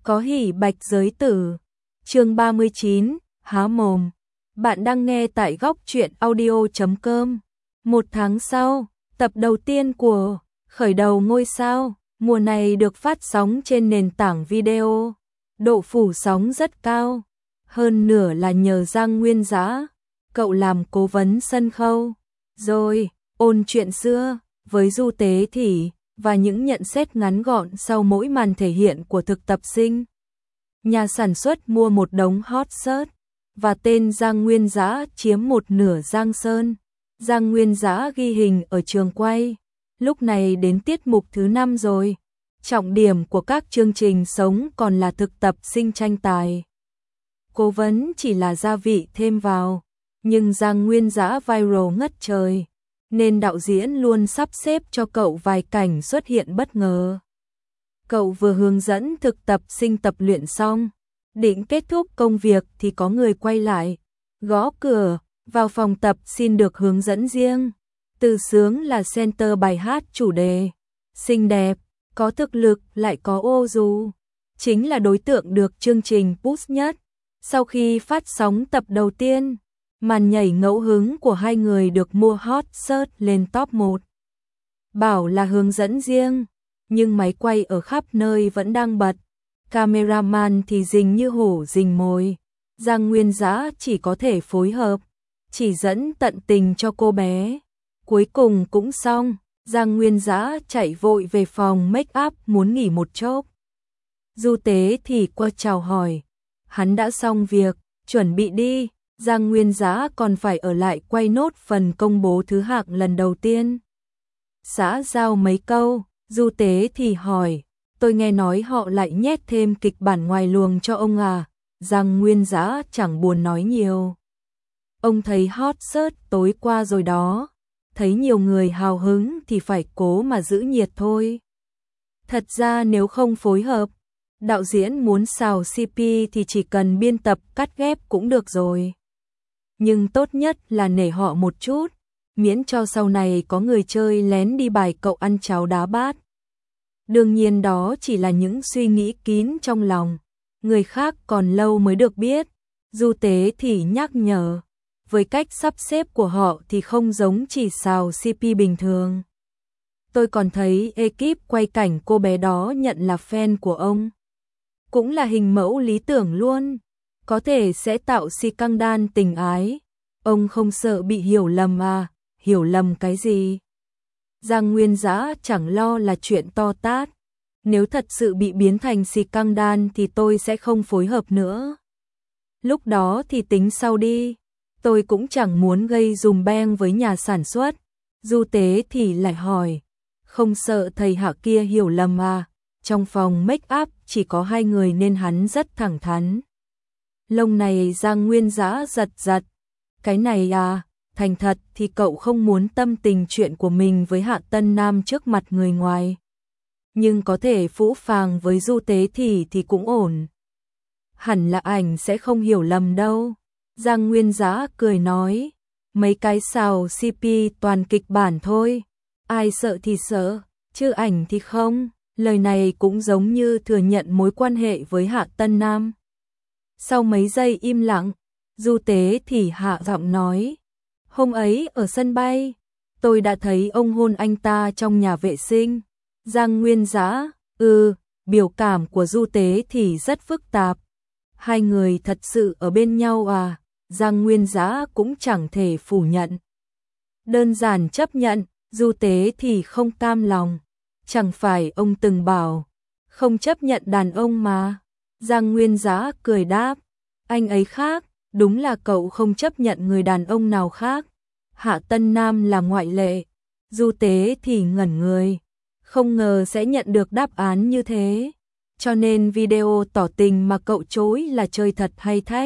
Có hỉ bạch giới tử. Chương 39, há mồm. Bạn đang nghe tại góc truyện audio.com. Một tháng sau, tập đầu tiên của Khởi đầu ngôi sao mùa này được phát sóng trên nền tảng video. Độ phủ sóng rất cao, hơn nửa là nhờ Giang Nguyên Dã, cậu làm cố vấn sân khấu, rồi ôn chuyện xưa với Du Tế Thỉ và những nhận xét ngắn gọn sau mỗi màn thể hiện của thực tập sinh. Nhà sản xuất mua một đống hot search và tên Giang Nguyên Dã chiếm một nửa Giang Sơn. Giang Nguyên Dã ghi hình ở trường quay, lúc này đến tiết mục thứ 5 rồi. Trọng điểm của các chương trình sống còn là thực tập sinh tranh tài. Cố vấn chỉ là gia vị thêm vào, nhưng Giang Nguyên Dã viral ngất trời, nên đạo diễn luôn sắp xếp cho cậu vài cảnh xuất hiện bất ngờ. Cậu vừa hướng dẫn thực tập sinh tập luyện xong, định kết thúc công việc thì có người quay lại, gõ cửa, vào phòng tập xin được hướng dẫn riêng. Từ Sướng là center bài hát chủ đề, xinh đẹp, có thực lực lại có ô dù, chính là đối tượng được chương trình push nhất. Sau khi phát sóng tập đầu tiên, màn nhảy ngẫu hứng của hai người được mua hot search lên top 1. Bảo là hướng dẫn riêng, nhưng máy quay ở khắp nơi vẫn đang bật. Cameraman thì rình như hổ rình mồi. Giang Nguyên Dã chỉ có thể phối hợp, chỉ dẫn tận tình cho cô bé. Cuối cùng cũng xong, Giang Nguyên Dã chạy vội về phòng make up muốn nghỉ một chốc. Du Tế thì qua chào hỏi, hắn đã xong việc, chuẩn bị đi. Giang Nguyên Dã còn phải ở lại quay nốt phần công bố thứ hạng lần đầu tiên. Xã giao mấy câu, Du Tế thì hỏi, tôi nghe nói họ lại nhét thêm kịch bản ngoài luồng cho ông à? Giang Nguyên Dã chẳng buồn nói nhiều. Ông thấy hot search tối qua rồi đó, thấy nhiều người hào hứng thì phải cố mà giữ nhiệt thôi. Thật ra nếu không phối hợp, đạo diễn muốn xào CP thì chỉ cần biên tập cắt ghép cũng được rồi. Nhưng tốt nhất là nể họ một chút, miễn cho sau này có người chơi lén đi bài cậu ăn cháo đá bát. Đương nhiên đó chỉ là những suy nghĩ kín trong lòng, người khác còn lâu mới được biết. Du Tế thì nhắc nhở, với cách sắp xếp của họ thì không giống chỉ xào CP bình thường. Tôi còn thấy ekip quay cảnh cô bé đó nhận là fan của ông. Cũng là hình mẫu lý tưởng luôn, có thể sẽ tạo si căng đan tình ái. Ông không sợ bị hiểu lầm à? Hiểu lầm cái gì? Giang Nguyên Dã chẳng lo là chuyện to tát. Nếu thật sự bị biến thành si căng đan thì tôi sẽ không phối hợp nữa. Lúc đó thì tính sau đi. Tôi cũng chẳng muốn gây dùm beng với nhà sản xuất. Du Tế thì lại hỏi, không sợ thầy Hạ kia hiểu lầm à? Trong phòng make up chỉ có hai người nên hắn rất thẳng thắn. Lông này Giang Nguyên Dã giật giật. Cái này à, thành thật thì cậu không muốn tâm tình chuyện của mình với Hạ Tân Nam trước mặt người ngoài. Nhưng có thể phũ phàng với Du Tế thì cũng ổn. Hẳn là ảnh sẽ không hiểu lầm đâu. Giang Nguyên Dã cười nói, mấy cái xào CP toàn kịch bản thôi. Ai sợ thì sợ, chứ ảnh thì không. Lời này cũng giống như thừa nhận mối quan hệ với Hạ Tân Nam. Sau mấy giây im lặng, Du Tế thì hạ giọng nói, hôm ấy ở sân bay, tôi đã thấy ông hôn anh ta trong nhà vệ sinh. Giang Nguyên Dã, biểu cảm của Du Tế thì rất phức tạp. Hai người thật sự ở bên nhau à? Giang Nguyên Dã cũng chẳng thể phủ nhận. Đơn giản chấp nhận, Du Tế thì không cam lòng. Chẳng phải ông từng bảo, không chấp nhận đàn ông mà. Giang Nguyên Dã cười đáp, anh ấy khác, đúng là cậu không chấp nhận người đàn ông nào khác. Hạ Tân Nam là ngoại lệ. Du Tế thì ngẩn người, không ngờ sẽ nhận được đáp án như thế. Cho nên video tỏ tình mà cậu chối là chơi thật hay thách?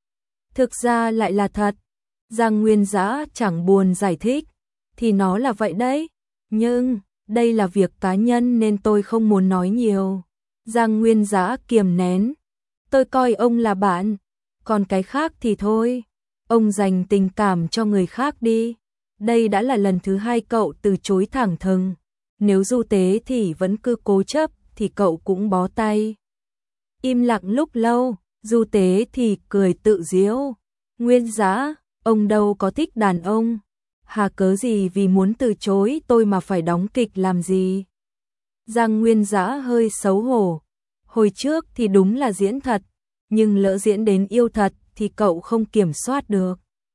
Thực ra lại là thật. Giang Nguyên Dã chẳng buồn giải thích, thì nó là vậy đấy. Nhưng đây là việc cá nhân nên tôi không muốn nói nhiều. Giang Nguyên Dã kiềm nén, tôi coi ông là bạn, còn cái khác thì thôi. Ông dành tình cảm cho người khác đi. Đây đã là lần thứ 2 cậu từ chối thẳng thừng. Nếu Du Tế thì vẫn cứ cố chấp thì cậu cũng bó tay. Im lặng lúc lâu, Du Tế thì cười tự giễu. Nguyên Dã, ông đâu có thích đàn ông. Hà cớ gì vì muốn từ chối tôi mà phải đóng kịch làm gì? Giang Nguyên Dã hơi xấu hổ. Hồi trước thì đúng là diễn thật, nhưng lỡ diễn đến yêu thật thì cậu không kiểm soát được.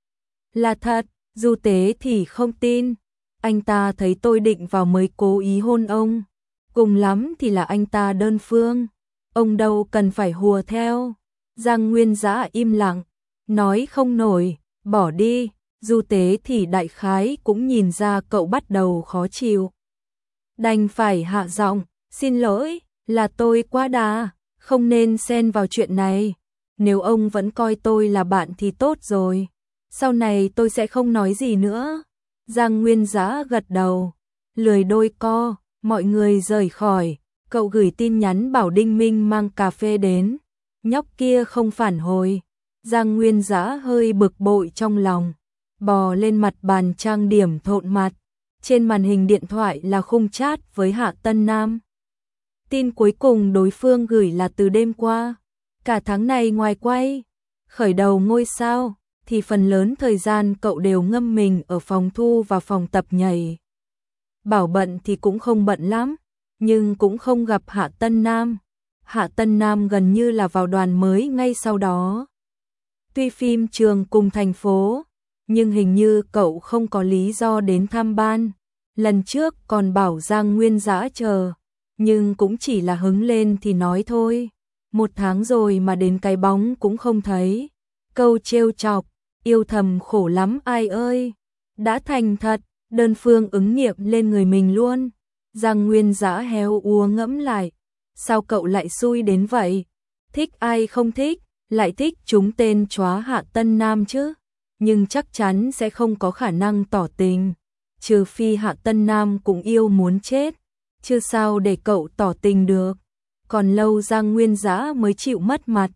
Là thật, Du Tế thì không tin. Anh ta thấy tôi định vào mới cố ý hôn ông. Cùng lắm thì là anh ta đơn phương. Ông đâu cần phải hùa theo. Giang Nguyên Dã im lặng, nói không nổi, bỏ đi. Du Tế thì đại khái cũng nhìn ra cậu bắt đầu khó chịu. Đành phải hạ giọng, xin lỗi, là tôi quá đà, không nên xen vào chuyện này. Nếu ông vẫn coi tôi là bạn thì tốt rồi. Sau này tôi sẽ không nói gì nữa. Giang Nguyên Dã gật đầu, lười đôi co, mọi người rời khỏi. Cậu gửi tin nhắn bảo Đinh Minh mang cà phê đến. Nhóc kia không phản hồi. Giang Nguyên Dã hơi bực bội trong lòng, bò lên mặt bàn trang điểm thộn mặt. Trên màn hình điện thoại là khung chat với Hạ Tân Nam. Tin cuối cùng đối phương gửi là từ đêm qua. Cả tháng này ngoài quay khởi đầu ngôi sao thì phần lớn thời gian cậu đều ngâm mình ở phòng thu và phòng tập nhảy. Bảo bận thì cũng không bận lắm, nhưng cũng không gặp Hạ Tân Nam. Hạ Tân Nam gần như là vào đoàn mới ngay sau đó. Tuy phim trường cùng thành phố, nhưng hình như cậu không có lý do đến thăm ban. Lần trước còn bảo Giang Nguyên Dã chờ, nhưng cũng chỉ là hứng lên thì nói thôi. 1 tháng rồi mà đến cái bóng cũng không thấy. Câu trêu chọc, yêu thầm khổ lắm ai ơi. Đã thành thật, đơn phương ứng nghiệm lên người mình luôn. Giang Nguyên Dã héo úa ngẫm lại. Sao cậu lại xui đến vậy? Thích ai không thích, lại thích trúng tên chóa Hạ Tân Nam chứ. Nhưng chắc chắn sẽ không có khả năng tỏ tình. Trừ phi Hạ Tân Nam cũng yêu muốn chết. Chứ sao để cậu tỏ tình được. Còn lâu Giang Nguyên Dã mới chịu mất mặt.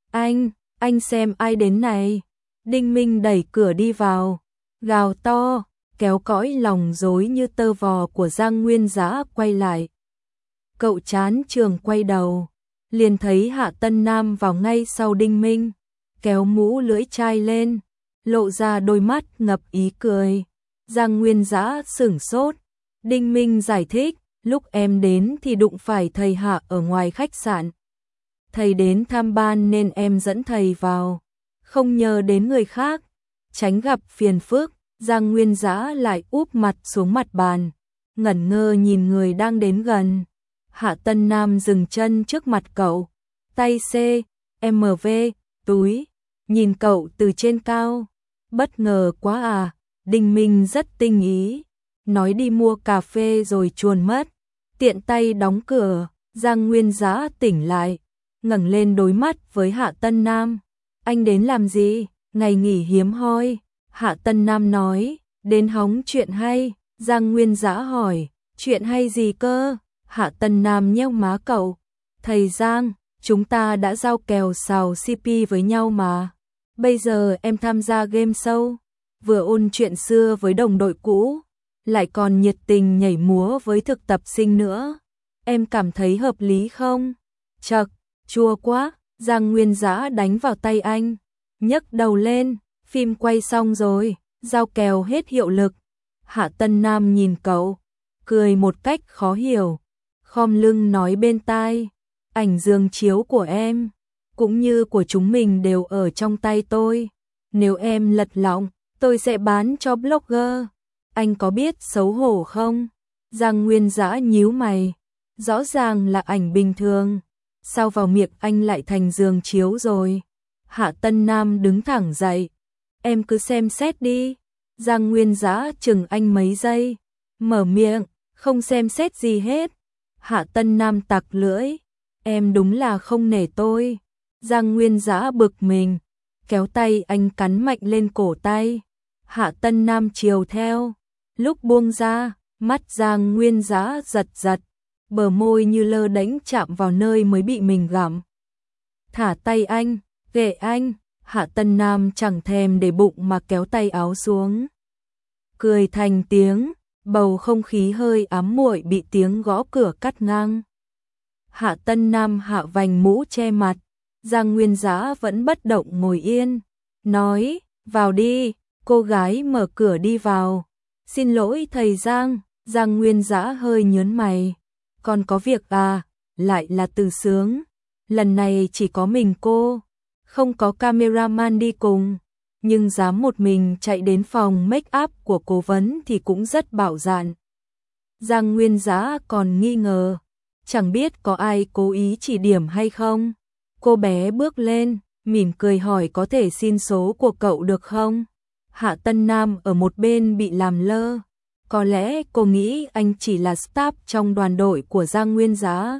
Anh xem ai đến này. Đinh Minh đẩy cửa đi vào, gào to, kéo cõi lòng rối như tơ vò của Giang Nguyên Dã quay lại. Cậu chán trường quay đầu, liền thấy Hạ Tân Nam vào ngay sau Đinh Minh, kéo mũ lưỡi chai lên, lộ ra đôi mắt ngập ý cười. Giang Nguyên Dã sửng sốt. Đinh Minh giải thích, lúc em đến thì đụng phải thầy Hạ ở ngoài khách sạn. Thầy đến tham ban nên em dẫn thầy vào, không nhờ đến người khác, tránh gặp phiền phức. Giang Nguyên Dã lại úp mặt xuống mặt bàn, ngẩn ngơ nhìn người đang đến gần. Hạ Tân Nam dừng chân trước mặt cậu, tay CMV, túi, nhìn cậu từ trên cao. Bất ngờ quá à, Đinh Minh rất tinh ý, nói đi mua cà phê rồi chuồn mất, tiện tay đóng cửa. Giang Nguyên Dã tỉnh lại, ngẩng lên đối mắt với Hạ Tân Nam. Anh đến làm gì? Ngày nghỉ hiếm hoi. Hạ Tân Nam nói, đến hóng chuyện hay. Giang Nguyên Dã hỏi, chuyện hay gì cơ? Hạ Tân Nam nheo má cậu. Thầy Giang, chúng ta đã giao kèo xào CP với nhau mà. Bây giờ em tham gia game show, vừa ôn chuyện xưa với đồng đội cũ, lại còn nhiệt tình nhảy múa với thực tập sinh nữa. Em cảm thấy hợp lý không? Chậc, chua quá. Giang Nguyên Dã đánh vào tay anh, nhấc đầu lên. Phim quay xong rồi, giao kèo hết hiệu lực. Hạ Tân Nam nhìn cậu, cười một cách khó hiểu, khom lưng nói bên tai, ảnh giường chiếu của em, cũng như của chúng mình đều ở trong tay tôi. Nếu em lật lọng, tôi sẽ bán cho blogger. Anh có biết xấu hổ không? Giang Nguyên Dã nhíu mày, rõ ràng là ảnh bình thường, sao vào miệng anh lại thành giường chiếu rồi? Hạ Tân Nam đứng thẳng dậy, em cứ xem xét đi. Giang Nguyên Dã chừng anh mấy giây, mở miệng, không xem xét gì hết. Hạ Tân Nam tặc lưỡi, em đúng là không nể tôi. Giang Nguyên Dã bực mình, kéo tay anh cắn mạnh lên cổ tay. Hạ Tân Nam chiều theo, lúc buông ra, mắt Giang Nguyên Dã giật giật, bờ môi như lơ đễnh chạm vào nơi mới bị mình gặm. Thả tay anh, ghệ anh. Hạ Tân Nam chẳng thèm để bụng mà kéo tay áo xuống, cười thành tiếng. Bầu không khí hơi ám muội bị tiếng gõ cửa cắt ngang. Hạ Tân Nam hạ vành mũ che mặt, Giang Nguyên Giá vẫn bất động ngồi yên, nói, vào đi, cô gái mở cửa đi vào. Xin lỗi thầy Giang, Giang Nguyên Giá hơi nhớn mày, còn có việc à, lại là Từ Sướng, lần này chỉ có mình cô, không có cameraman đi cùng, nhưng dám một mình chạy đến phòng make up của cố vấn thì cũng rất bạo dạn. Giang Nguyên Giá còn nghi ngờ, chẳng biết có ai cố ý chỉ điểm hay không. Cô bé bước lên, mỉm cười hỏi có thể xin số của cậu được không? Hạ Tân Nam ở một bên bị làm lơ. Có lẽ cô nghĩ anh chỉ là staff trong đoàn đội của Giang Nguyên Giá.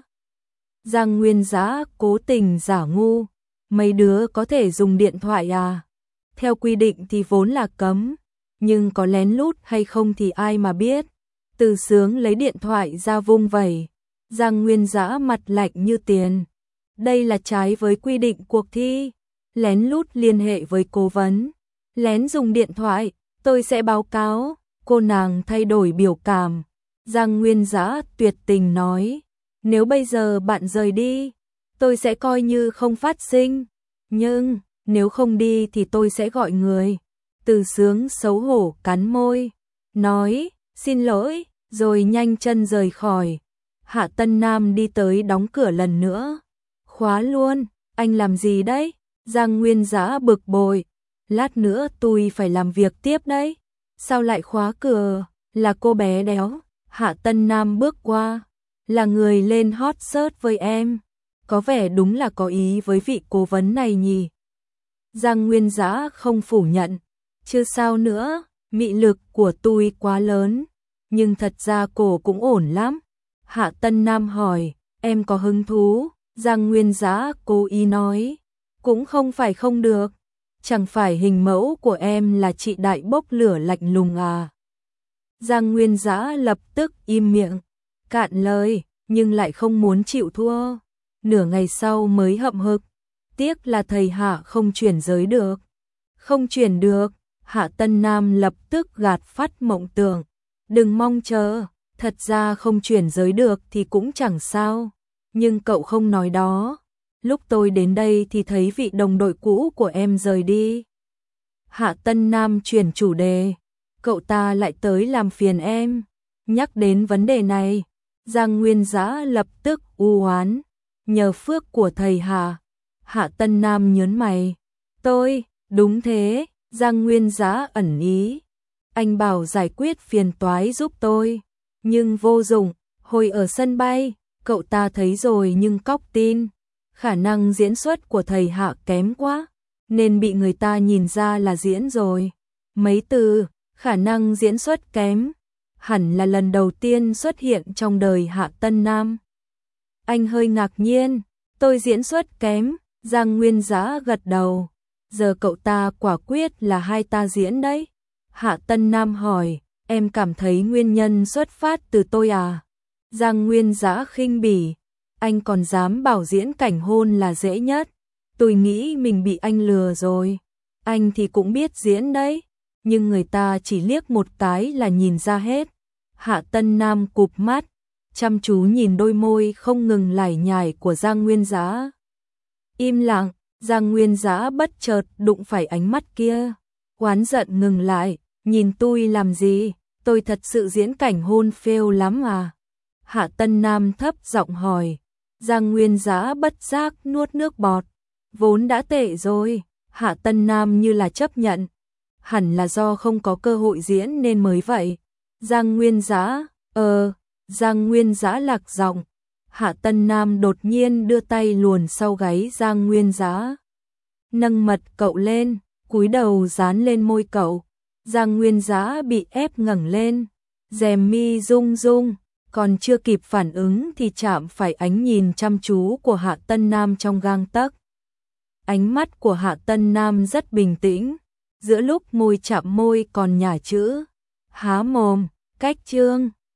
Giang Nguyên Giá cố tình giả ngu. Mấy đứa có thể dùng điện thoại à? Theo quy định thì vốn là cấm, nhưng có lén lút hay không thì ai mà biết. Từ Sướng lấy điện thoại ra vung vẩy. Giang Nguyên Giá mặt lạnh như tiền. Đây là trái với quy định cuộc thi. Lén lút liên hệ với cố vấn, lén dùng điện thoại, tôi sẽ báo cáo. Cô nàng thay đổi biểu cảm. Giang Nguyên Giá tuyệt tình nói, nếu bây giờ bạn rời đi, tôi sẽ coi như không phát sinh. Nhưng, nếu không đi thì tôi sẽ gọi người. Từ Sướng xấu hổ cắn môi, nói, xin lỗi, rồi nhanh chân rời khỏi. Hạ Tân Nam đi tới đóng cửa lần nữa. Khóa luôn, anh làm gì đấy? Giang Nguyên Giá bực bội. Lát nữa tôi phải làm việc tiếp đấy. Sao lại khóa cửa? Là cô bé đéo. Hạ Tân Nam bước qua. Là người lên hot search với em. Có vẻ đúng là có ý với vị cố vấn này nhỉ. Giang Nguyên Giá không phủ nhận. Chứ sao nữa, mị lực của tôi quá lớn. Nhưng thật ra cô cũng ổn lắm. Hạ Tân Nam hỏi, em có hứng thú? Giang Nguyên Giá cố ý nói, cũng không phải không được. Chẳng phải hình mẫu của em là chị đại bốc lửa lạnh lùng à? Giang Nguyên Giá lập tức im miệng, cạn lời, nhưng lại không muốn chịu thua. Nửa ngày sau mới hậm hực, tiếc là thầy Hạ không chuyển giới được. Không chuyển được, Hạ Tân Nam lập tức gạt phắt mộng tưởng. Đừng mong chờ, thật ra không chuyển giới được thì cũng chẳng sao. Nhưng cậu không nói đó. Lúc tôi đến đây thì thấy vị đồng đội cũ của em rời đi. Hạ Tân Nam chuyển chủ đề. Cậu ta lại tới làm phiền em. Nhắc đến vấn đề này, Giang Nguyên Giá lập tức u oán. Nhờ phước của thầy Hạ. Hạ Tân Nam nhớn mày. Tôi, đúng thế, Giang Nguyên Giá ẩn ý. Anh bảo giải quyết phiền toái giúp tôi. Nhưng vô dụng, hồi ở sân bay, cậu ta thấy rồi nhưng cóc tin. Khả năng diễn xuất của thầy Hạ kém quá, nên bị người ta nhìn ra là diễn rồi. Mấy từ, khả năng diễn xuất kém, hẳn là lần đầu tiên xuất hiện trong đời Hạ Tân Nam. Anh hơi ngạc nhiên, tôi diễn xuất kém, Giang Nguyên Giá gật đầu. Giờ cậu ta quả quyết là hai ta diễn đấy. Hạ Tân Nam hỏi, em cảm thấy nguyên nhân xuất phát từ tôi à? Giang Nguyên Giá khinh bỉ, anh còn dám bảo diễn cảnh hôn là dễ nhất. Tôi nghĩ mình bị anh lừa rồi. Anh thì cũng biết diễn đấy, nhưng người ta chỉ liếc một cái là nhìn ra hết. Hạ Tân Nam cụp mắt, chăm chú nhìn đôi môi không ngừng lải nhải của Giang Nguyên Giá. Im lặng, Giang Nguyên Giá bất chợt đụng phải ánh mắt kia. Oán giận ngừng lại, nhìn tôi làm gì? Tôi thật sự diễn cảnh hôn fail lắm à? Hạ Tân Nam thấp giọng hỏi. Giang Nguyên Giá bất giác nuốt nước bọt. Vốn đã tệ rồi. Hạ Tân Nam như là chấp nhận. Hẳn là do không có cơ hội diễn nên mới vậy. Giang Nguyên Giá, Giang Nguyên Giá lạc giọng. Hạ Tân Nam đột nhiên đưa tay luồn sau gáy Giang Nguyên Giá. Nâng mật cậu lên, cúi đầu dán lên môi cậu. Giang Nguyên Giá bị ép ngẩng lên. Rèm mi rung rung, còn chưa kịp phản ứng thì chạm phải ánh nhìn chăm chú của Hạ Tân Nam trong gang tấc. Ánh mắt của Hạ Tân Nam rất bình tĩnh, giữa lúc môi chạm môi còn nhả chữ há mồm, cách chương.